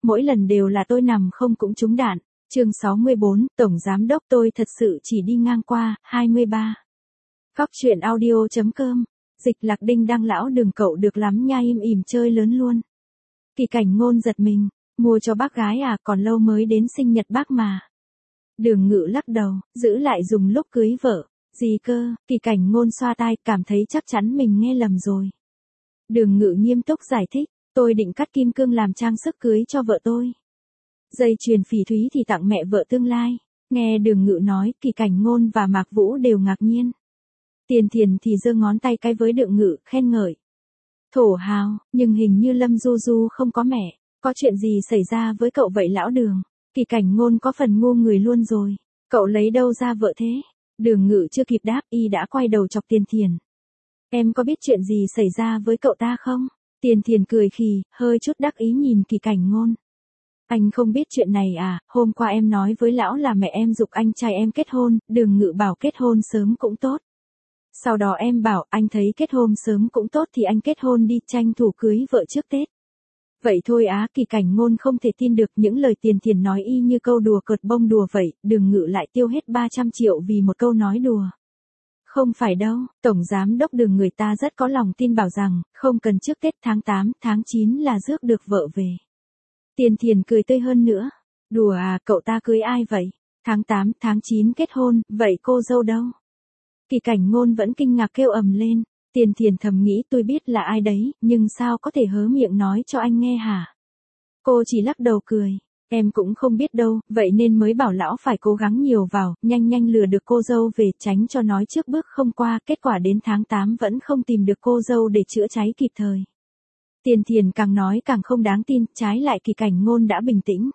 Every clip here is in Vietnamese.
mỗi lần đều là tôi nằm không cũng trúng đạn. Chương 64, Tổng Giám đốc tôi thật sự chỉ đi ngang qua, 23. Góc truyện audio.com, Dịch Lạc Đinh đăng lão Đường cậu được lắm nha, im ỉm chơi lớn luôn. Kỳ Cảnh Ngôn giật mình, mua cho bác gái à, còn lâu mới đến sinh nhật bác mà. Đường Ngự lắc đầu, giữ lại dùng lúc cưới vợ. Gì cơ? Kỳ Cảnh Ngôn xoa tai, cảm thấy chắc chắn mình nghe lầm rồi. Đường Ngự nghiêm túc giải thích, tôi định cắt kim cương làm trang sức cưới cho vợ tôi. Dây chuyền phỉ thúy thì tặng mẹ vợ tương lai. Nghe Đường Ngự nói, Kỳ Cảnh Ngôn và Mạc Vũ đều ngạc nhiên. Tiền Thiền thì giơ ngón tay cái với Đường Ngự, khen ngợi. Thổ hào, nhưng hình như Lâm Du Du không có mẹ, có chuyện gì xảy ra với cậu vậy lão Đường? Kỳ Cảnh Ngôn có phần ngu người luôn rồi, cậu lấy đâu ra vợ thế? Đường Ngự chưa kịp đáp, y đã quay đầu chọc Tiền Thiền. Em có biết chuyện gì xảy ra với cậu ta không? Tiền Thiền cười khì, hơi chút đắc ý nhìn Kỳ Cảnh Ngôn. Anh không biết chuyện này à, hôm qua em nói với lão là mẹ em giục anh trai em kết hôn, Đường Ngự bảo kết hôn sớm cũng tốt. Sau đó em bảo anh thấy kết hôn sớm cũng tốt thì anh kết hôn đi, tranh thủ cưới vợ trước Tết. Vậy thôi á, Kỳ Cảnh Ngôn không thể tin được những lời Tiền Thiền nói y như câu đùa cợt bông đùa vậy, Đường Ngự lại tiêu hết 300 triệu vì một câu nói đùa. Không phải đâu, Tổng Giám đốc Đường người ta rất có lòng tin bảo rằng, không cần trước Tết tháng 8, tháng 9 là rước được vợ về. Tiền Thiền cười tươi hơn nữa. Đùa à, cậu ta cưới ai vậy? Tháng 8, tháng 9 kết hôn, vậy cô dâu đâu? Kỳ Cảnh Ngôn vẫn kinh ngạc kêu ầm lên. Tiền Thiền thầm nghĩ tôi biết là ai đấy, nhưng sao có thể hớ miệng nói cho anh nghe hả? Cô chỉ lắc đầu cười. Em cũng không biết đâu, vậy nên mới bảo lão phải cố gắng nhiều vào, nhanh nhanh lừa được cô dâu về, tránh cho nói trước bước không qua, kết quả đến tháng 8 vẫn không tìm được cô dâu để chữa cháy kịp thời. Tiền Thiền càng nói càng không đáng tin, trái lại Kỳ Cảnh Ngôn đã bình tĩnh.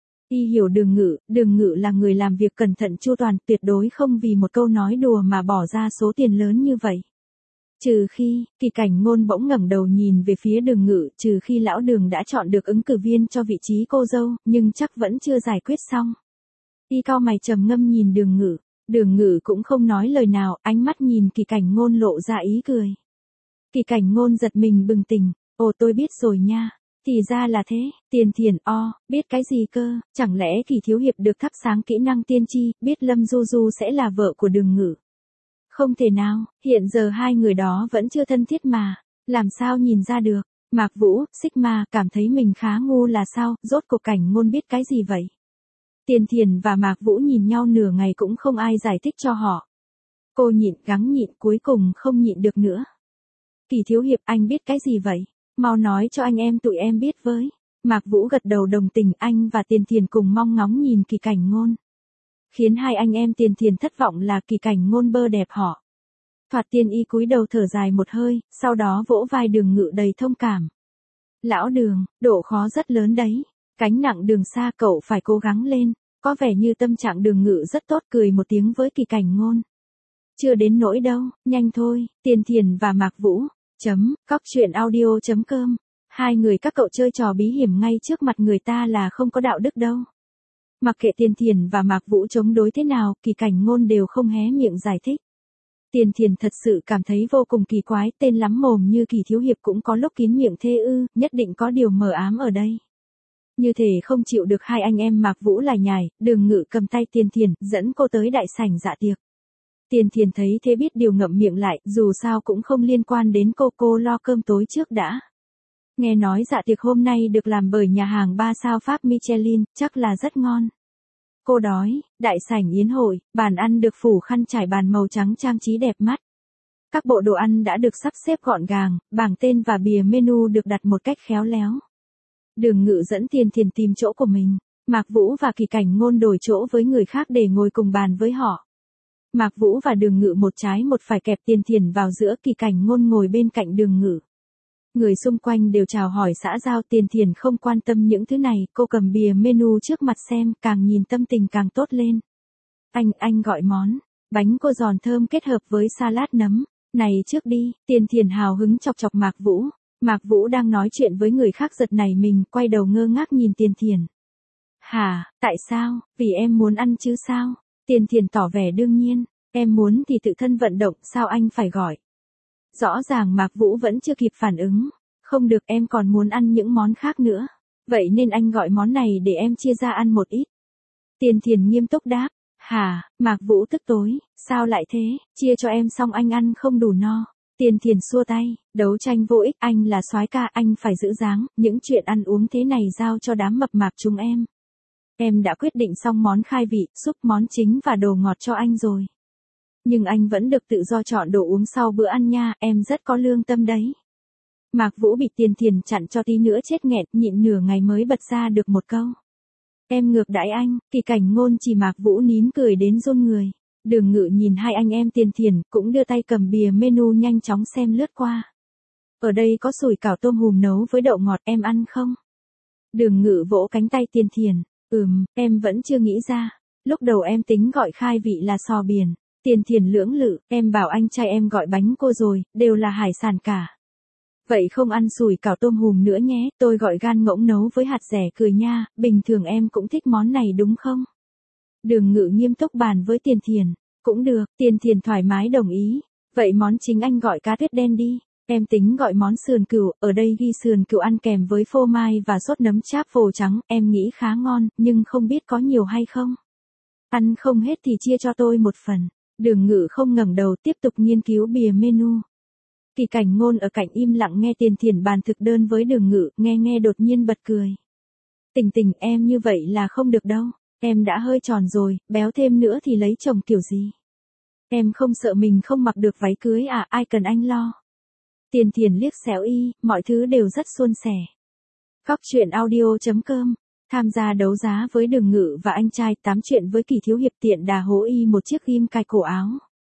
Y hiểu Đường Ngự là người làm việc cẩn thận chu toàn, tuyệt đối không vì một câu nói đùa mà bỏ ra số tiền lớn như vậy. Trừ khi, Kỳ Cảnh Ngôn bỗng ngẩng đầu nhìn về phía Đường Ngự, trừ khi lão Đường đã chọn được ứng cử viên cho vị trí cô dâu, nhưng chắc vẫn chưa giải quyết xong. Y cau mày trầm ngâm nhìn Đường Ngự cũng không nói lời nào, ánh mắt nhìn Kỳ Cảnh Ngôn lộ ra ý cười. Kỳ Cảnh Ngôn giật mình bừng tỉnh, ồ tôi biết rồi nha. Thì ra là thế, Tiền Thiền biết cái gì cơ, chẳng lẽ Kỳ thiếu hiệp được thắp sáng kỹ năng tiên tri, biết Lâm Du Du sẽ là vợ của Đường Ngự. Không thể nào, hiện giờ hai người đó vẫn chưa thân thiết mà, làm sao nhìn ra được? Mạc Vũ, Sigma cảm thấy mình khá ngu là sao, rốt cuộc Cảnh Ngôn biết cái gì vậy? Tiền Thiền và Mạc Vũ nhìn nhau nửa ngày cũng không ai giải thích cho họ. Cô nhịn, gắng nhịn, cuối cùng không nhịn được nữa. Kỳ thiếu hiệp, anh biết cái gì vậy? Mau nói cho anh em tụi em biết với. Mạc Vũ gật đầu đồng tình, anh và Tiền Thiền cùng mong ngóng nhìn Kỳ Cảnh Ngôn. Khiến hai anh em Tiền Thiền thất vọng là Kỳ Cảnh Ngôn bơ đẹp họ. Thoạt tiên y cúi đầu thở dài một hơi, sau đó vỗ vai Đường Ngự đầy thông cảm. Lão Đường, độ khó rất lớn đấy. Cánh nặng đường xa cậu phải cố gắng lên. Có vẻ như tâm trạng Đường Ngự rất tốt, cười một tiếng với Kỳ Cảnh Ngôn. Chưa đến nỗi đâu, nhanh thôi, Tiền Thiền và Mạc Vũ. Góc truyện audio.com. Hai người các cậu chơi trò bí hiểm ngay trước mặt người ta là không có đạo đức đâu. Mặc kệ Tiền Thiền và Mạc Vũ chống đối thế nào, Kỳ Cảnh Ngôn đều không hé miệng giải thích. Tiền Thiền thật sự cảm thấy vô cùng kỳ quái, tên lắm mồm như Kỳ thiếu hiệp cũng có lúc kín miệng thê ư, nhất định có điều mờ ám ở đây. Như thể không chịu được hai anh em Mạc Vũ lải nhải, Đường Ngự cầm tay Tiền Thiền, dẫn cô tới đại sảnh dạ tiệc. Tiền Thiền thấy thế biết điều ngậm miệng lại, dù sao cũng không liên quan đến cô lo cơm tối trước đã. Nghe nói dạ tiệc hôm nay được làm bởi nhà hàng 3 sao Pháp Michelin, chắc là rất ngon. Cô đói, đại sảnh yến hội, bàn ăn được phủ khăn trải bàn màu trắng trang trí đẹp mắt. Các bộ đồ ăn đã được sắp xếp gọn gàng, bảng tên và bìa menu được đặt một cách khéo léo. Đường Ngự dẫn Tiền Thiền tìm chỗ của mình, Mạc Vũ và Kỳ Cảnh Ngôn đổi chỗ với người khác để ngồi cùng bàn với họ. Mạc Vũ và Đường Ngự một trái một phải kẹp Tiền Thiền vào giữa, Kỳ Cảnh Ngôn ngồi bên cạnh Đường Ngự. Người xung quanh đều chào hỏi xã giao, Tiền Thiền không quan tâm những thứ này, cô cầm bìa menu trước mặt xem, càng nhìn tâm tình càng tốt lên. Anh gọi món, bánh cô giòn thơm kết hợp với salad nấm, này trước đi, Tiền Thiền hào hứng chọc chọc Mạc Vũ. Mạc Vũ đang nói chuyện với người khác giật nảy mình, quay đầu ngơ ngác nhìn Tiền Thiền. Hả, tại sao, vì em muốn ăn chứ sao? Tiền Thiền tỏ vẻ đương nhiên, em muốn thì tự thân vận động, sao anh phải gọi? Rõ ràng Mạc Vũ vẫn chưa kịp phản ứng, không được, em còn muốn ăn những món khác nữa. Vậy nên anh gọi món này để em chia ra ăn một ít. Tiền Thiền nghiêm túc đáp. Hả, Mạc Vũ tức tối, sao lại thế, chia cho em xong anh ăn không đủ no. Tiền Thiền xua tay, đấu tranh vô ích, anh là soái ca, anh phải giữ dáng, những chuyện ăn uống thế này giao cho đám mập mạp chúng em. Em đã quyết định xong món khai vị, súp, món chính và đồ ngọt cho anh rồi. Nhưng anh vẫn được tự do chọn đồ uống sau bữa ăn nha, em rất có lương tâm đấy. Mạc Vũ bị Tiền Thiền chặn cho tí nữa chết nghẹn, nhịn nửa ngày mới bật ra được một câu. Em ngược đãi anh, Kỳ Cảnh Ngôn chỉ Mạc Vũ nín cười đến run người. Đường Ngự nhìn hai anh em Tiền Thiền, cũng đưa tay cầm bìa menu nhanh chóng xem lướt qua. Ở đây có sủi cảo tôm hùm nấu với đậu ngọt, em ăn không? Đường Ngự vỗ cánh tay Tiền Thiền, em vẫn chưa nghĩ ra. Lúc đầu em tính gọi khai vị là sò biển. Tiền Thiền lưỡng lự, em bảo anh trai em gọi bánh cô rồi, đều là hải sản cả. Vậy không ăn sủi cảo tôm hùm nữa nhé, tôi gọi gan ngỗng nấu với hạt dẻ cười nha, bình thường em cũng thích món này đúng không? Đường Ngự nghiêm túc bàn với Tiền Thiền, cũng được, Tiền Thiền thoải mái đồng ý. Vậy món chính anh gọi cá tuyết đen đi, em tính gọi món sườn cừu, ở đây ghi sườn cừu ăn kèm với phô mai và sốt nấm cháp phổ trắng, em nghĩ khá ngon, nhưng không biết có nhiều hay không. Ăn không hết thì chia cho tôi một phần. Đường Ngự không ngẩng đầu tiếp tục nghiên cứu bìa menu. Kỳ Cảnh Ngôn ở cạnh im lặng nghe Tiền Thiền bàn thực đơn với Đường Ngự, nghe đột nhiên bật cười. Tình em như vậy là không được đâu, em đã hơi tròn rồi, béo thêm nữa thì lấy chồng kiểu gì? Em không sợ mình không mặc được váy cưới à, ai cần anh lo. Tiền Thiền liếc xéo y, mọi thứ đều rất suôn sẻ. Góc truyện audio.com, tham gia đấu giá với Đường Ngự và anh trai, tám chuyện với Kỳ thiếu hiệp tiện đà hố y một chiếc ghim cài cổ áo.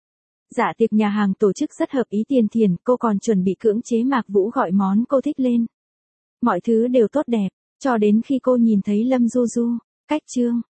Dạ tiệc nhà hàng tổ chức rất hợp ý Tiền Thiền, cô còn chuẩn bị cưỡng chế Mạc Vũ gọi món cô thích lên. Mọi thứ đều tốt đẹp, cho đến khi cô nhìn thấy Lâm Du Du, cách chương.